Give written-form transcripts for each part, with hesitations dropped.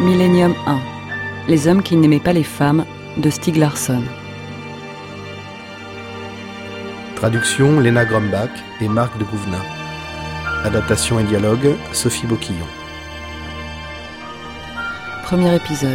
Millennium 1. Les hommes qui n'aimaient pas les femmes, de Stieg Larsson. Traduction Léna Grumbach et Marc de Gouvenin. Adaptation et dialogue Sophie Boquillon. Premier épisode.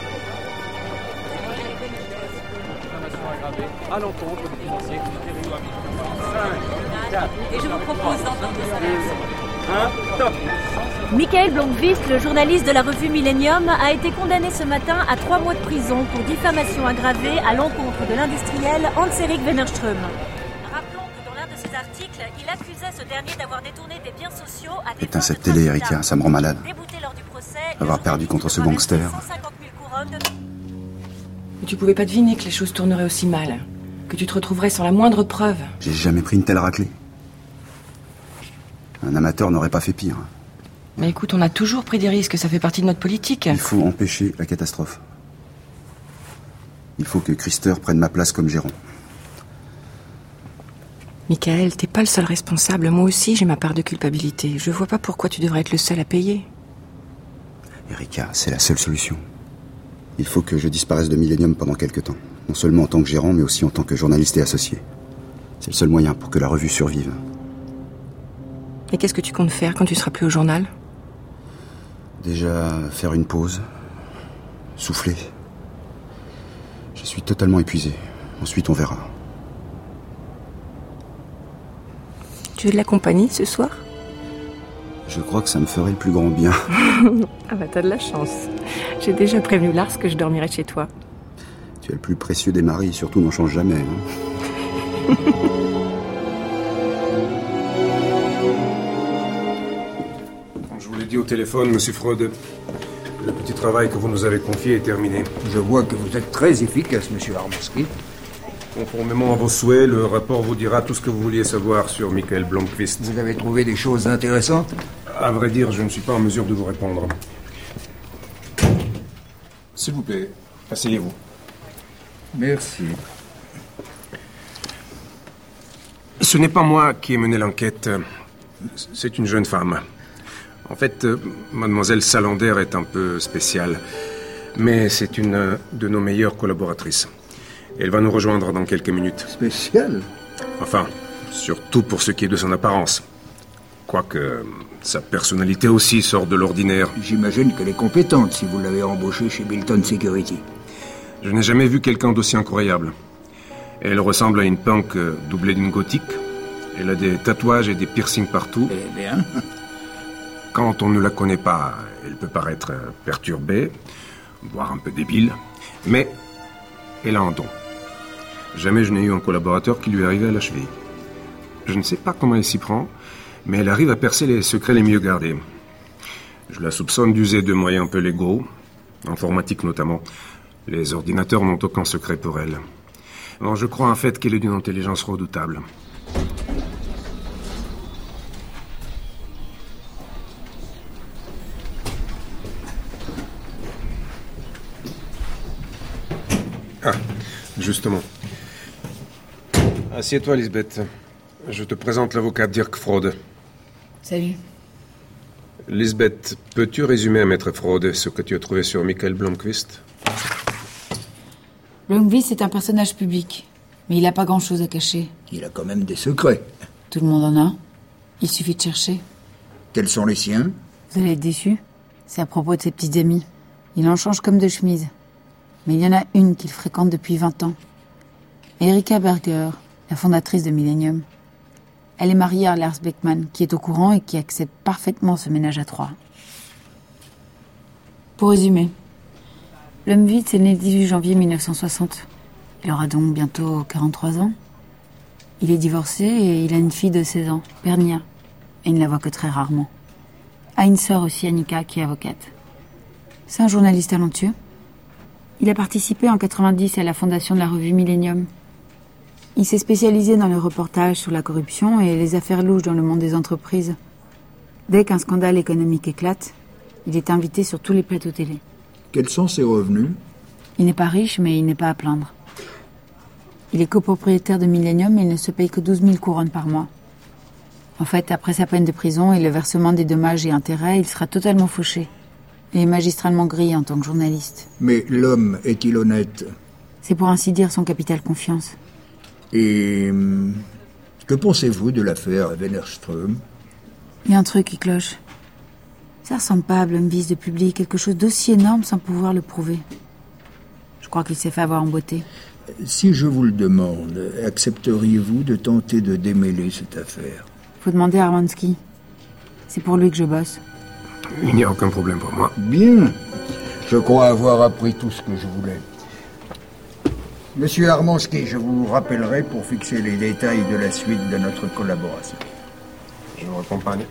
Et je vous propose d'entendre ça. Michael Blomqvist, le journaliste de la revue Millennium, a été condamné ce matin à 3 mois de prison pour diffamation aggravée à l'encontre de l'industriel Hans-Erik Wennerström. Rappelons que dans l'un de ses articles, il accusait ce dernier d'avoir détourné des biens sociaux à des Putain, cette télé, Erika, ça me rend malade. Débouté lors du procès, Avoir perdu contre ce gangster. 150 000 couronnes de... Mais tu pouvais pas deviner que les choses tourneraient aussi mal. Que tu te retrouverais sans la moindre preuve. J'ai jamais pris une telle raclée. Un amateur n'aurait pas fait pire. Mais écoute, on a toujours pris des risques, ça fait partie de notre politique. Il faut empêcher la catastrophe. Il faut que Christer prenne ma place comme gérant. Michael, t'es pas le seul responsable. Moi aussi, j'ai ma part de culpabilité. Je vois pas pourquoi tu devrais être le seul à payer. Erika, c'est la seule solution. Il faut que je disparaisse de Millennium pendant quelque temps. Non seulement en tant que gérant, mais aussi en tant que journaliste et associé. C'est le seul moyen pour que la revue survive. Et qu'est-ce que tu comptes faire quand tu seras plus au journal ? Déjà, faire une pause. Souffler. Je suis totalement épuisé. Ensuite, on verra. Tu veux de la compagnie ce soir ? Je crois que ça me ferait le plus grand bien. Ah bah t'as de la chance. J'ai déjà prévenu Lars que je dormirai chez toi. Tu es le plus précieux des maris, surtout n'en change jamais. Hein. Je vous l'ai dit au téléphone, monsieur Freud. Le petit travail que vous nous avez confié est terminé. Je vois que vous êtes très efficace, monsieur Armansky. Conformément à vos souhaits, le rapport vous dira tout ce que vous vouliez savoir sur Michael Blomqvist. Vous avez trouvé des choses intéressantes ? À vrai dire, je ne suis pas en mesure de vous répondre. S'il vous plaît, asseyez-vous. Merci. Ce n'est pas moi qui ai mené l'enquête. C'est une jeune femme. En fait, mademoiselle Salander est un peu spéciale. Mais c'est une de nos meilleures collaboratrices. Elle va nous rejoindre dans quelques minutes. Spéciale ? Enfin, surtout pour ce qui est de son apparence. Quoique sa personnalité aussi sort de l'ordinaire. J'imagine qu'elle est compétente si vous l'avez embauchée chez Bilton Security. Je n'ai jamais vu quelqu'un d'aussi incroyable. Elle ressemble à une punk doublée d'une gothique. Elle a des tatouages et des piercings partout. Eh bien. Quand on ne la connaît pas, elle peut paraître perturbée, voire un peu débile. Mais elle a un don. Jamais je n'ai eu un collaborateur qui lui arrivait à la cheville. Je ne sais pas comment elle s'y prend, mais elle arrive à percer les secrets les mieux gardés. Je la soupçonne d'user de moyens un peu légaux, informatiques notamment. Les ordinateurs n'ont aucun secret pour elle. Alors je crois en fait qu'elle est d'une intelligence redoutable. Ah, justement. Assieds-toi, Lisbeth. Je te présente l'avocat Dirk Freud. Salut. Lisbeth, peux-tu résumer à Maître Freud ce que tu as trouvé sur Michael Blomqvist ? Blomqvist est un personnage public, mais il n'a pas grand-chose à cacher. Il a quand même des secrets. Tout le monde en a. Il suffit de chercher. Quels sont les siens ? Vous allez être déçus. C'est à propos de ses petites amies. Il en change comme de chemise. Mais il y en a une qu'il fréquente depuis 20 ans. Erika Berger, la fondatrice de Millennium. Elle est mariée à Lars Beckman, qui est au courant et qui accepte parfaitement ce ménage à 3. Pour résumer, Blomqvist est né le 18 janvier 1960. Il aura donc bientôt 43 ans. Il est divorcé et il a une fille de 16 ans, Bernia, et il ne la voit que très rarement. A une sœur aussi, Annika, qui est avocate. C'est un journaliste talentueux. Il a participé en 90 à la fondation de la revue Millennium. Il s'est spécialisé dans le reportage sur la corruption et les affaires louches dans le monde des entreprises. Dès qu'un scandale économique éclate, il est invité sur tous les plateaux télé. Quels sont ses revenus ? Il n'est pas riche, mais il n'est pas à plaindre. Il est copropriétaire de Millennium et il ne se paye que 12 000 couronnes par mois. En fait, après sa peine de prison et le versement des dommages et intérêts, il sera totalement fauché. Et magistralement grillé en tant que journaliste. Mais l'homme est-il honnête? C'est pour ainsi dire son capital confiance. Et que pensez-vous de l'affaire Wennerström? Il y a un truc qui cloche. Ça ressemble pas à Blomqvist de publier quelque chose d'aussi énorme sans pouvoir le prouver. Je crois qu'il s'est fait avoir en beauté. Si je vous le demande, accepteriez-vous de tenter de démêler cette affaire? Faut demander à Armansky. C'est pour lui que je bosse. Il n'y a aucun problème pour moi. Bien. Je crois avoir appris tout ce que je voulais. Monsieur Armansky, je vous rappellerai pour fixer les détails de la suite de notre collaboration. Je vous accompagne.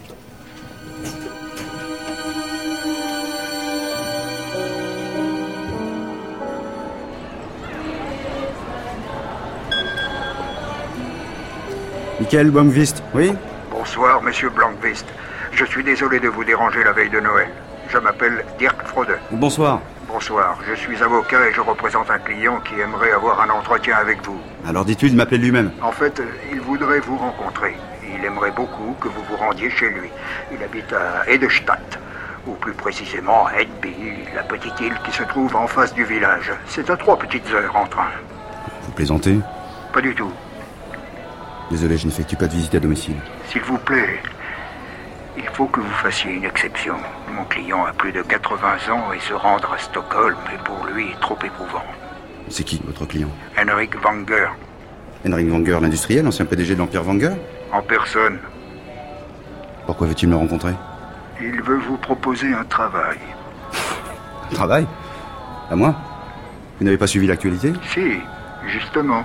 Michael Blomqvist, oui? Bonsoir, monsieur Blomqvist. Je suis désolé de vous déranger la veille de Noël. Je m'appelle Dirk Frode. Bonsoir. Bonsoir, je suis avocat et je représente un client qui aimerait avoir un entretien avec vous. Alors dites-lui de m'appeler lui-même. En fait, il voudrait vous rencontrer. Il aimerait beaucoup que vous vous rendiez chez lui. Il habite à Hedestadt, ou plus précisément à Hedby, la petite île qui se trouve en face du village. C'est à 3 petites heures en train. Vous plaisantez? Pas du tout. Désolé, je n'effectue pas de visite à domicile. S'il vous plaît, il faut que vous fassiez une exception. Mon client a plus de 80 ans et se rendre à Stockholm est pour lui trop éprouvant. C'est qui, votre client? Henrik Wenger. Henrik Wenger, l'industriel, ancien PDG de l'Empire Wenger? En personne. Pourquoi veut-il me rencontrer? Il veut vous proposer un travail. Un travail? À moi? Vous n'avez pas suivi l'actualité? Si, justement.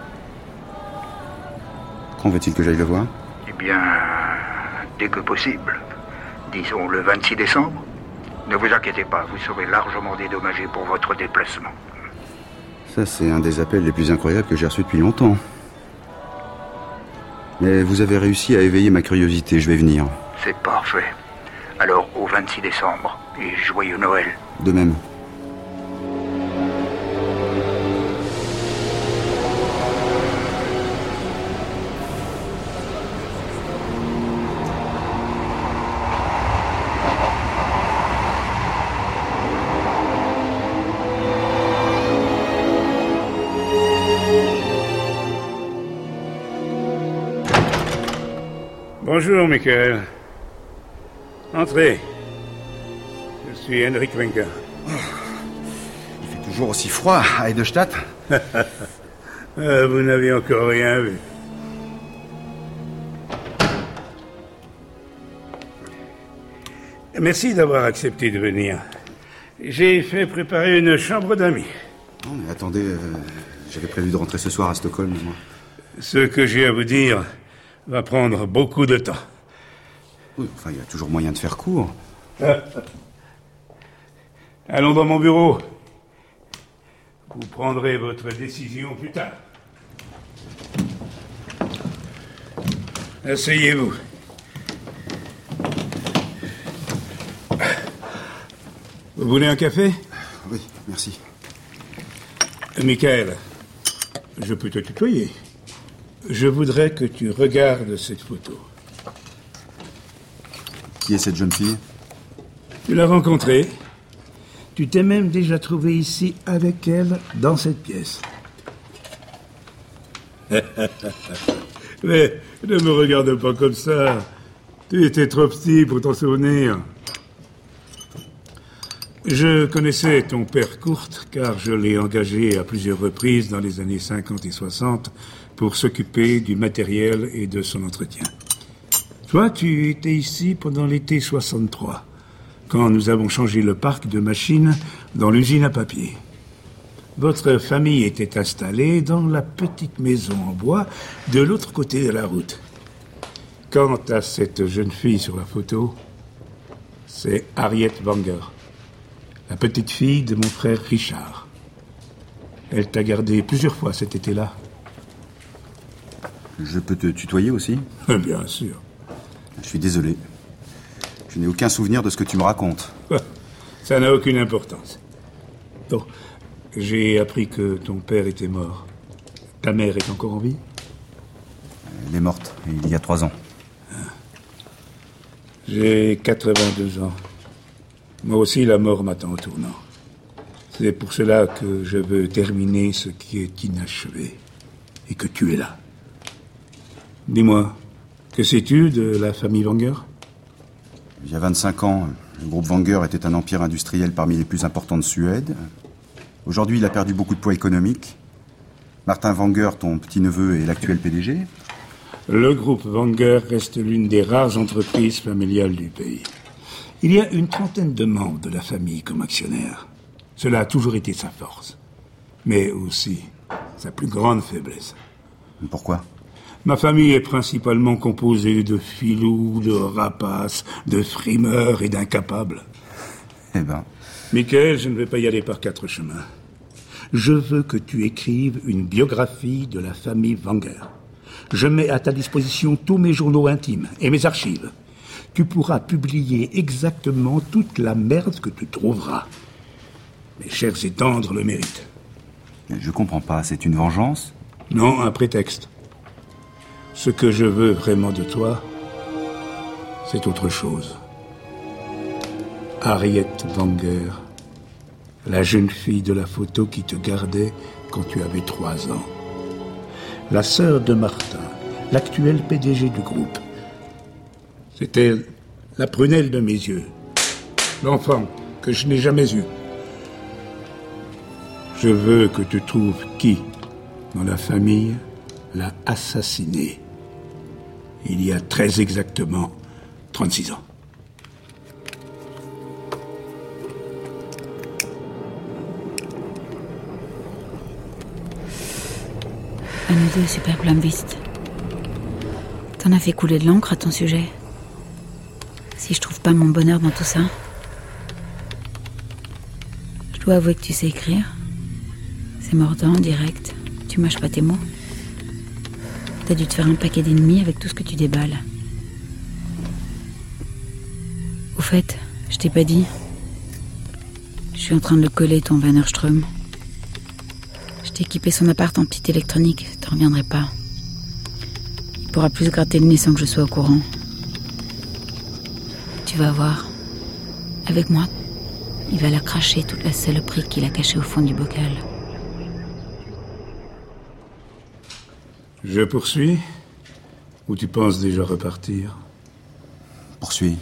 Quand veut-il que j'aille le voir? Eh bien, dès que possible. Disons le 26 décembre. Ne vous inquiétez pas, vous serez largement dédommagé pour votre déplacement. Ça, c'est un des appels les plus incroyables que j'ai reçus depuis longtemps. Mais vous avez réussi à éveiller ma curiosité, je vais venir. C'est parfait. Alors, au 26 décembre, et joyeux Noël. De même. Bonjour, Michael. Entrez. Je suis Henrik Wenger. Il fait toujours aussi froid à Hedestadt. Vous n'avez encore rien vu. Merci d'avoir accepté de venir. J'ai fait préparer une chambre d'amis. Non, mais attendez, j'avais prévu de rentrer ce soir à Stockholm, moi. Ce que j'ai à vous dire va prendre beaucoup de temps. Oui, enfin, il y a toujours moyen de faire court. Allons dans mon bureau. Vous prendrez votre décision plus tard. Asseyez-vous. Vous voulez un café? Oui, merci. Michael, je peux te tutoyer. Je voudrais que tu regardes cette photo. Qui est cette jeune fille? Tu l'as rencontrée. Tu t'es même déjà trouvé ici avec elle, dans cette pièce. Mais ne me regarde pas comme ça. Tu étais trop petit pour t'en souvenir. Je connaissais ton père Kurt, car je l'ai engagé à plusieurs reprises dans les années 50 et 60 pour s'occuper du matériel et de son entretien. Toi, tu étais ici pendant l'été 63, quand nous avons changé le parc de machines dans l'usine à papier. Votre famille était installée dans la petite maison en bois de l'autre côté de la route. Quant à cette jeune fille sur la photo, c'est Harriet Wenger, la petite fille de mon frère Richard. Elle t'a gardé plusieurs fois cet été-là. Je peux te tutoyer aussi? Bien sûr. Je suis désolé. Je n'ai aucun souvenir de ce que tu me racontes. Ça n'a aucune importance. Bon, j'ai appris que ton père était mort. Ta mère est encore en vie? Elle est morte, il y a 3 ans. J'ai 82 ans. Moi aussi, la mort m'attend au tournant. C'est pour cela que je veux terminer ce qui est inachevé. Et que tu es là. Dis-moi, que sais-tu de la famille Wenger? Il y a 25 ans, le groupe Wenger était un empire industriel parmi les plus importants de Suède. Aujourd'hui, il a perdu beaucoup de poids économique. Martin Wenger, ton petit-neveu, est l'actuel PDG. Le groupe Wenger reste l'une des rares entreprises familiales du pays. Il y a une trentaine de membres de la famille comme actionnaires. Cela a toujours été sa force. Mais aussi sa plus grande faiblesse. Pourquoi? Ma famille est principalement composée de filous, de rapaces, de frimeurs et d'incapables. Eh ben... Michael, je ne vais pas y aller par 4 chemins. Je veux que tu écrives une biographie de la famille Wenger. Je mets à ta disposition tous mes journaux intimes et mes archives. Tu pourras publier exactement toute la merde que tu trouveras. Mes chers et tendres le méritent. Je comprends pas, c'est une vengeance? Non, un prétexte. Ce que je veux vraiment de toi, c'est autre chose. Harriet Wenger, la jeune fille de la photo qui te gardait quand tu avais 3 ans. La sœur de Martin, l'actuel PDG du groupe. C'était la prunelle de mes yeux. L'enfant que je n'ai jamais eu. Je veux que tu trouves qui, dans la famille, l'a assassiné. Il y a très exactement 36 ans. À nous deux, super Blomqvist. T'en as fait couler de l'encre à ton sujet. Si je trouve pas mon bonheur dans tout ça... Je dois avouer que tu sais écrire. C'est mordant, direct. Tu mâches pas tes mots. T'as dû te faire un paquet d'ennemis avec tout ce que tu déballes. Au fait, je t'ai pas dit. Je suis en train de le coller, ton Wennerström. Je t'ai équipé son appart en petite électronique. T'en reviendrai pas. Il pourra plus se gratter le nez sans que je sois au courant. Tu vas voir. Avec moi, il va la cracher, toute la saloperie qu'il a cachée au fond du bocal. Je poursuis? Ou tu penses déjà repartir? Poursuis.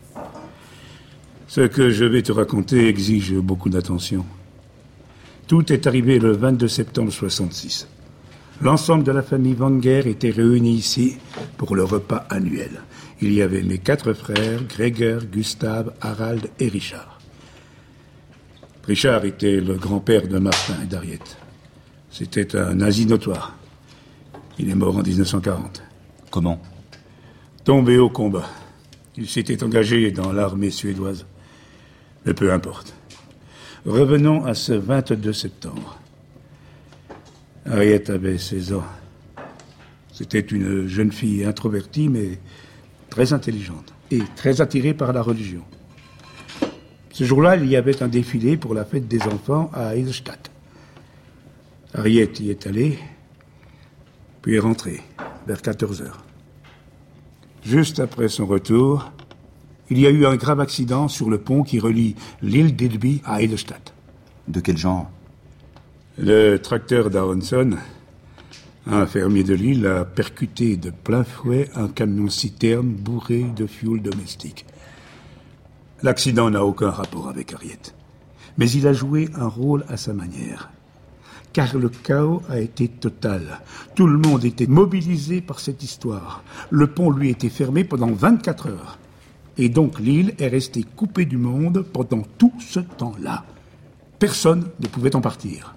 Ce que je vais te raconter exige beaucoup d'attention. Tout est arrivé le 22 septembre 66. L'ensemble de la famille Wenger était réunie ici pour le repas annuel. Il y avait mes 4 frères, Gregor, Gustave, Harald et Richard. Richard était le grand-père de Martin et d'Harriet. C'était un nazi notoire. Il est mort en 1940. Comment? Tombé au combat. Il s'était engagé dans l'armée suédoise. Mais peu importe. Revenons à ce 22 septembre. Harriet avait 16 ans. C'était une jeune fille introvertie, mais très intelligente et très attirée par la religion. Ce jour-là, il y avait un défilé pour la fête des enfants à Eisenstadt. Harriet y est allée, puis est rentrée, vers 14 heures. Juste après son retour, il y a eu un grave accident sur le pont qui relie l'île d'Edby à Eisenstadt. De quel genre? Le tracteur d'Aronson, un fermier de l'île, a percuté de plein fouet un camion-citerne bourré de fioul domestique. L'accident n'a aucun rapport avec Harriet, mais il a joué un rôle à sa manière. Car le chaos a été total. Tout le monde était mobilisé par cette histoire. Le pont lui était fermé pendant 24 heures. Et donc l'île est restée coupée du monde pendant tout ce temps-là. Personne ne pouvait en partir.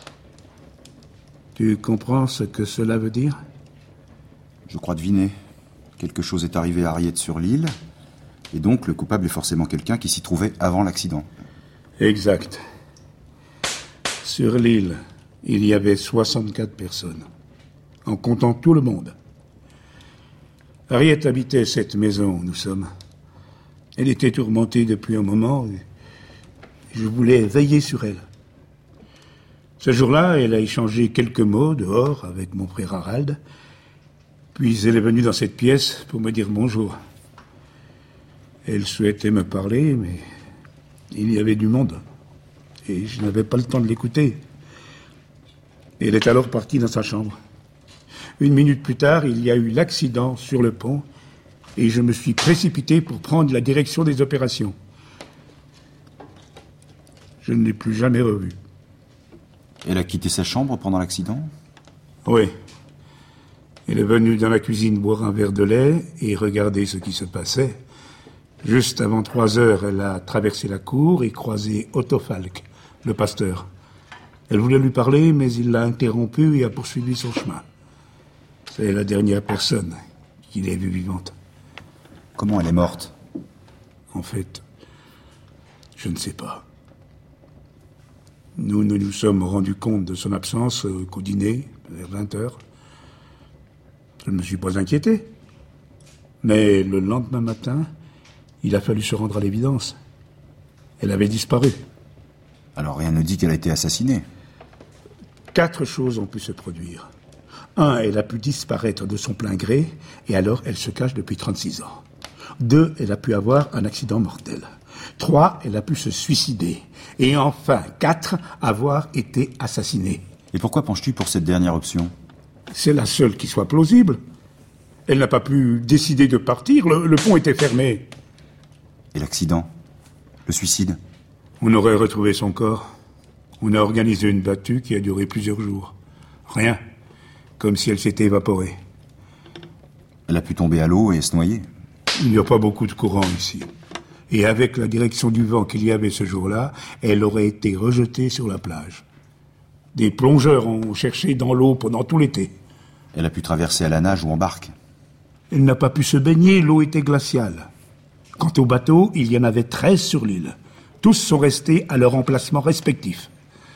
Tu comprends ce que cela veut dire? Je crois deviner. Quelque chose est arrivé à Harriet sur l'île, et donc le coupable est forcément quelqu'un qui s'y trouvait avant l'accident. Exact. Sur l'île, il y avait 64 personnes, en comptant tout le monde. Harriet habitait cette maison où nous sommes. Elle était tourmentée depuis un moment, et je voulais veiller sur elle. Ce jour-là, elle a échangé quelques mots dehors avec mon frère Harald, puis elle est venue dans cette pièce pour me dire bonjour. Elle souhaitait me parler, mais Il y avait du monde. Et je n'avais pas le temps de l'écouter. Elle est alors partie dans sa chambre. 1 minute plus tard, il y a eu l'accident sur le pont et je me suis précipité pour prendre la direction des opérations. Je ne l'ai plus jamais revue. Elle a quitté sa chambre pendant l'accident ? Oui. Elle est venue dans la cuisine boire un verre de lait et regarder ce qui se passait. Juste avant 3 heures, elle a traversé la cour et croisé Otto Falk, le pasteur. Elle voulait lui parler, mais il l'a interrompu et a poursuivi son chemin. C'est la dernière personne qu'il ait vue vivante. Comment elle est morte ? En fait, je ne sais pas. Nous ne nous sommes rendus compte de son absence qu'au dîner, vers 20h. Je ne me suis pas inquiété. Mais le lendemain matin, il a fallu se rendre à l'évidence. Elle avait disparu. Alors rien ne dit qu'elle a été assassinée. 4 choses ont pu se produire. 1, elle a pu disparaître de son plein gré, et alors elle se cache depuis 36 ans. 2, elle a pu avoir un accident mortel. 3, elle a pu se suicider. Et enfin, 4, avoir été assassinée. Et pourquoi penches-tu pour cette dernière option ? C'est la seule qui soit plausible. Elle n'a pas pu décider de partir, le pont était fermé. Et l'accident ? Le suicide ? On aurait retrouvé son corps. On a organisé une battue qui a duré plusieurs jours. Rien. Comme si elle s'était évaporée. Elle a pu tomber à l'eau et se noyer. Il n'y a pas beaucoup de courant ici. Et avec la direction du vent qu'il y avait ce jour-là, elle aurait été rejetée sur la plage. Des plongeurs ont cherché dans l'eau pendant tout l'été. Elle a pu traverser à la nage ou en barque. Elle n'a pas pu se baigner, l'eau était glaciale. Quant au bateau, il y en avait 13 sur l'île. Tous sont restés à leur emplacement respectif.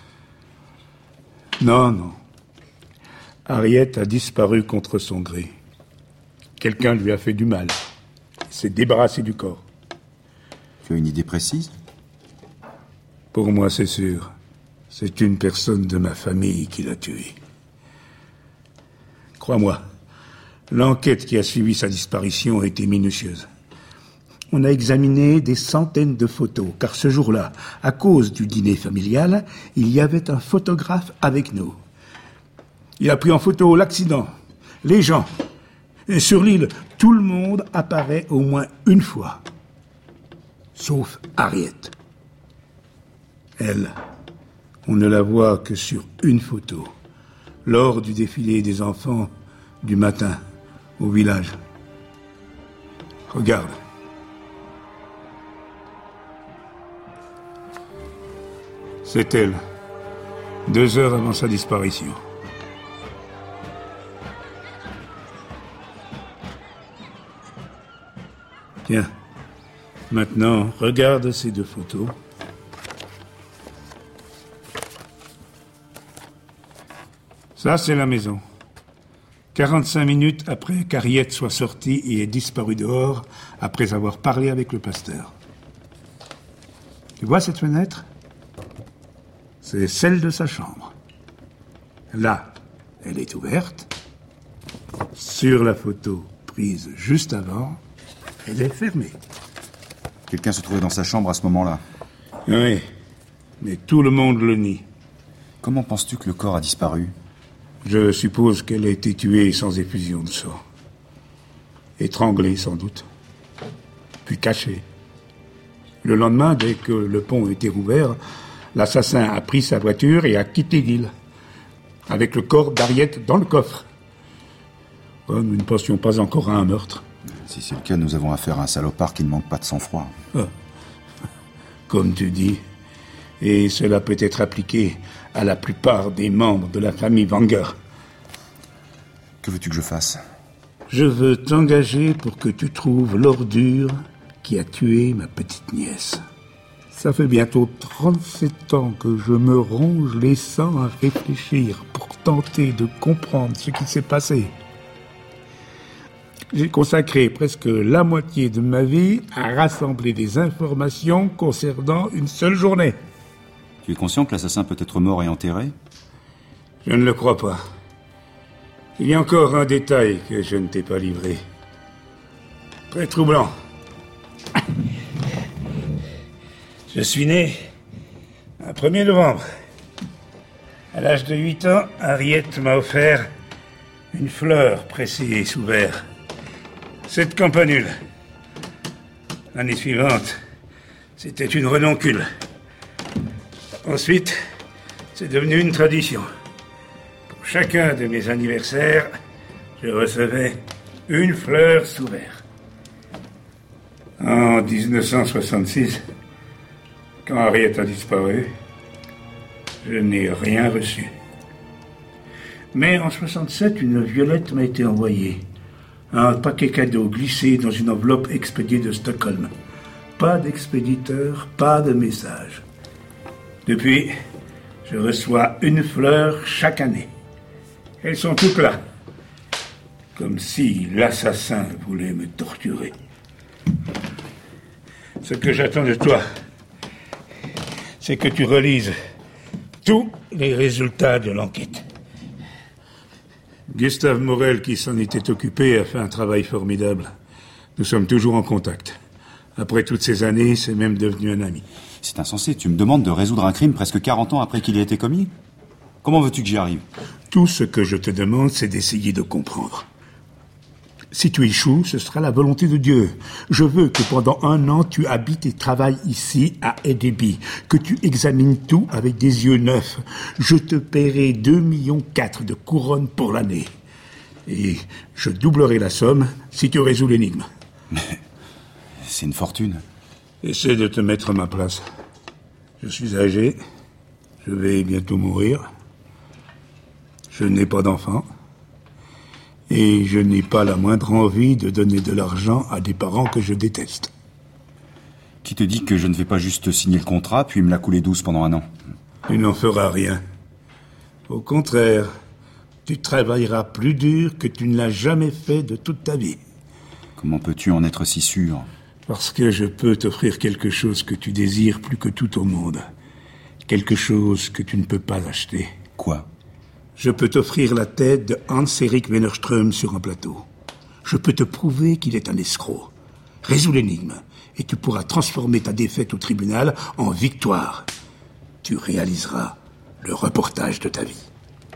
Non. Harriet a disparu contre son gré. Quelqu'un lui a fait du mal. Il s'est débarrassé du corps. Tu as une idée précise ? Pour moi, c'est sûr. C'est une personne de ma famille qui l'a tué. Crois-moi, l'enquête qui a suivi sa disparition a été minutieuse. On a examiné des centaines de photos, car ce jour-là, à cause du dîner familial, il y avait un photographe avec nous. Il a pris en photo l'accident, les gens. Et sur l'île, tout le monde apparaît au moins une fois. Sauf Harriet. Elle, on ne la voit que sur une photo, lors du défilé des enfants du matin au village. Regarde. C'est elle, 2 heures avant sa disparition. Tiens, maintenant, regarde ces 2 photos. Ça, c'est la maison. 45 minutes après qu'Harriet soit sortie et ait disparu dehors, après avoir parlé avec le pasteur. Tu vois cette fenêtre ? C'est celle de sa chambre. Là, elle est ouverte. Sur la photo prise juste avant, elle est fermée. Quelqu'un se trouvait dans sa chambre à ce moment-là. Oui, mais tout le monde le nie. Comment penses-tu que le corps a disparu ? Je suppose qu'elle a été tuée sans effusion de sang. Étranglée, sans doute. Puis cachée. Le lendemain, dès que le pont était rouvert, l'assassin a pris sa voiture et a quitté l'île, avec le corps d'Harriet dans le coffre. Oh, nous ne pensions pas encore à un meurtre. Si c'est le cas, nous avons affaire à un salopard qui ne manque pas de sang-froid. Ah. Comme tu dis. Et cela peut être appliqué à la plupart des membres de la famille Wenger. Que veux-tu que je fasse ? Je veux t'engager pour que tu trouves l'ordure qui a tué ma petite nièce. Ça fait bientôt 37 ans que je me ronge les sangs à réfléchir pour tenter de comprendre ce qui s'est passé. J'ai consacré presque la moitié de ma vie à rassembler des informations concernant une seule journée. Tu es conscient que l'assassin peut être mort et enterré ? Je ne le crois pas. Il y a encore un détail que je ne t'ai pas livré. Très troublant. Je suis né un 1er novembre. À l'âge de 8 ans, Harriet m'a offert une fleur pressée sous verre. Cette campanule. L'année suivante, c'était une renoncule. Ensuite, c'est devenu une tradition. Pour chacun de mes anniversaires, je recevais une fleur sous verre. En 1966, quand Harriet a disparu, je n'ai rien reçu. Mais en 67, une violette m'a été envoyée. Un paquet cadeau glissé dans une enveloppe expédiée de Stockholm. Pas d'expéditeur, pas de message. Depuis, je reçois une fleur chaque année. Elles sont toutes là. Comme si l'assassin voulait me torturer. Ce que j'attends de toi, c'est que tu relises tous les résultats de l'enquête. Gustave Morel, qui s'en était occupé, a fait un travail formidable. Nous sommes toujours en contact. Après toutes ces années, c'est même devenu un ami. C'est insensé, tu me demandes de résoudre un crime presque 40 ans après qu'il ait été commis? Comment veux-tu que j'y arrive? Tout ce que je te demande, c'est d'essayer de comprendre. Si tu échoues, ce sera la volonté de Dieu. Je veux que pendant 1 an, tu habites et travailles ici, à Edeby, que tu examines tout avec des yeux neufs. Je te paierai 2,4 millions de couronnes pour l'année. Et je doublerai la somme si tu résous l'énigme. Mais c'est une fortune. Essaie de te mettre à ma place. Je suis âgé. Je vais bientôt mourir. Je n'ai pas d'enfant. Et je n'ai pas la moindre envie de donner de l'argent à des parents que je déteste. Qui te dit que je ne vais pas juste signer le contrat, puis me la couler douce pendant 1 an? Tu n'en feras rien. Au contraire, tu travailleras plus dur que tu ne l'as jamais fait de toute ta vie. Comment peux-tu en être si sûr? Parce que je peux t'offrir quelque chose que tu désires plus que tout au monde. Quelque chose que tu ne peux pas acheter. Quoi? Je peux t'offrir la tête de Hans-Erik Wennerström sur un plateau. Je peux te prouver qu'il est un escroc. Résous l'énigme, et tu pourras transformer ta défaite au tribunal en victoire. Tu réaliseras le reportage de ta vie.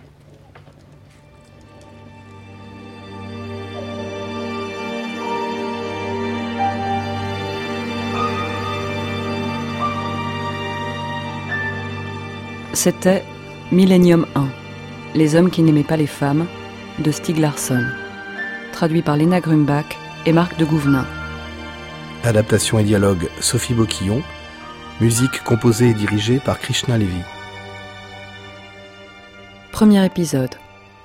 C'était Millennium 1. Les hommes qui n'aimaient pas les femmes, de Stieg Larsson. Traduit par Léna Grumbach et Marc de Gouvenin. Adaptation et dialogue Sophie Boquillon. Musique composée et dirigée par Krishna Levy. Premier épisode.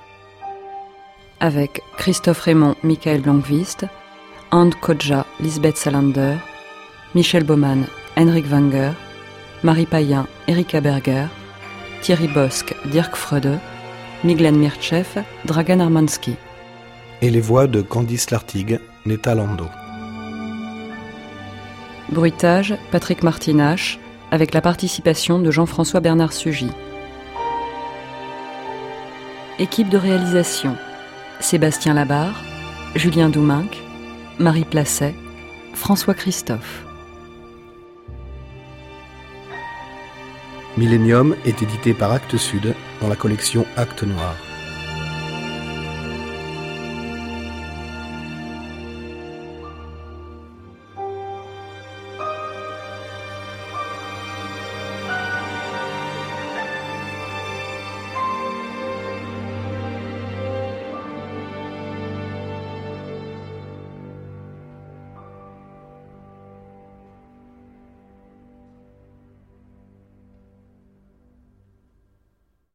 Avec Christophe Raymond, Michael Blomqvist, Anne Kodja, Lisbeth Salander, Michel Baumann, Henrik Wenger, Marie Payen, Erika Berger, Thierry Bosque, Dirk Freude, Miglen Mirchev, Dragan Armansky. Et les voix de Candice Lartigue, Netta Lando. Bruitage, Patrick Martinache, avec la participation de Jean-François Bernard Sugy. Équipe de réalisation, Sébastien Labarre, Julien Douminc, Marie Placet, François Christophe. Millennium est édité par Actes Sud dans la collection Actes Noirs.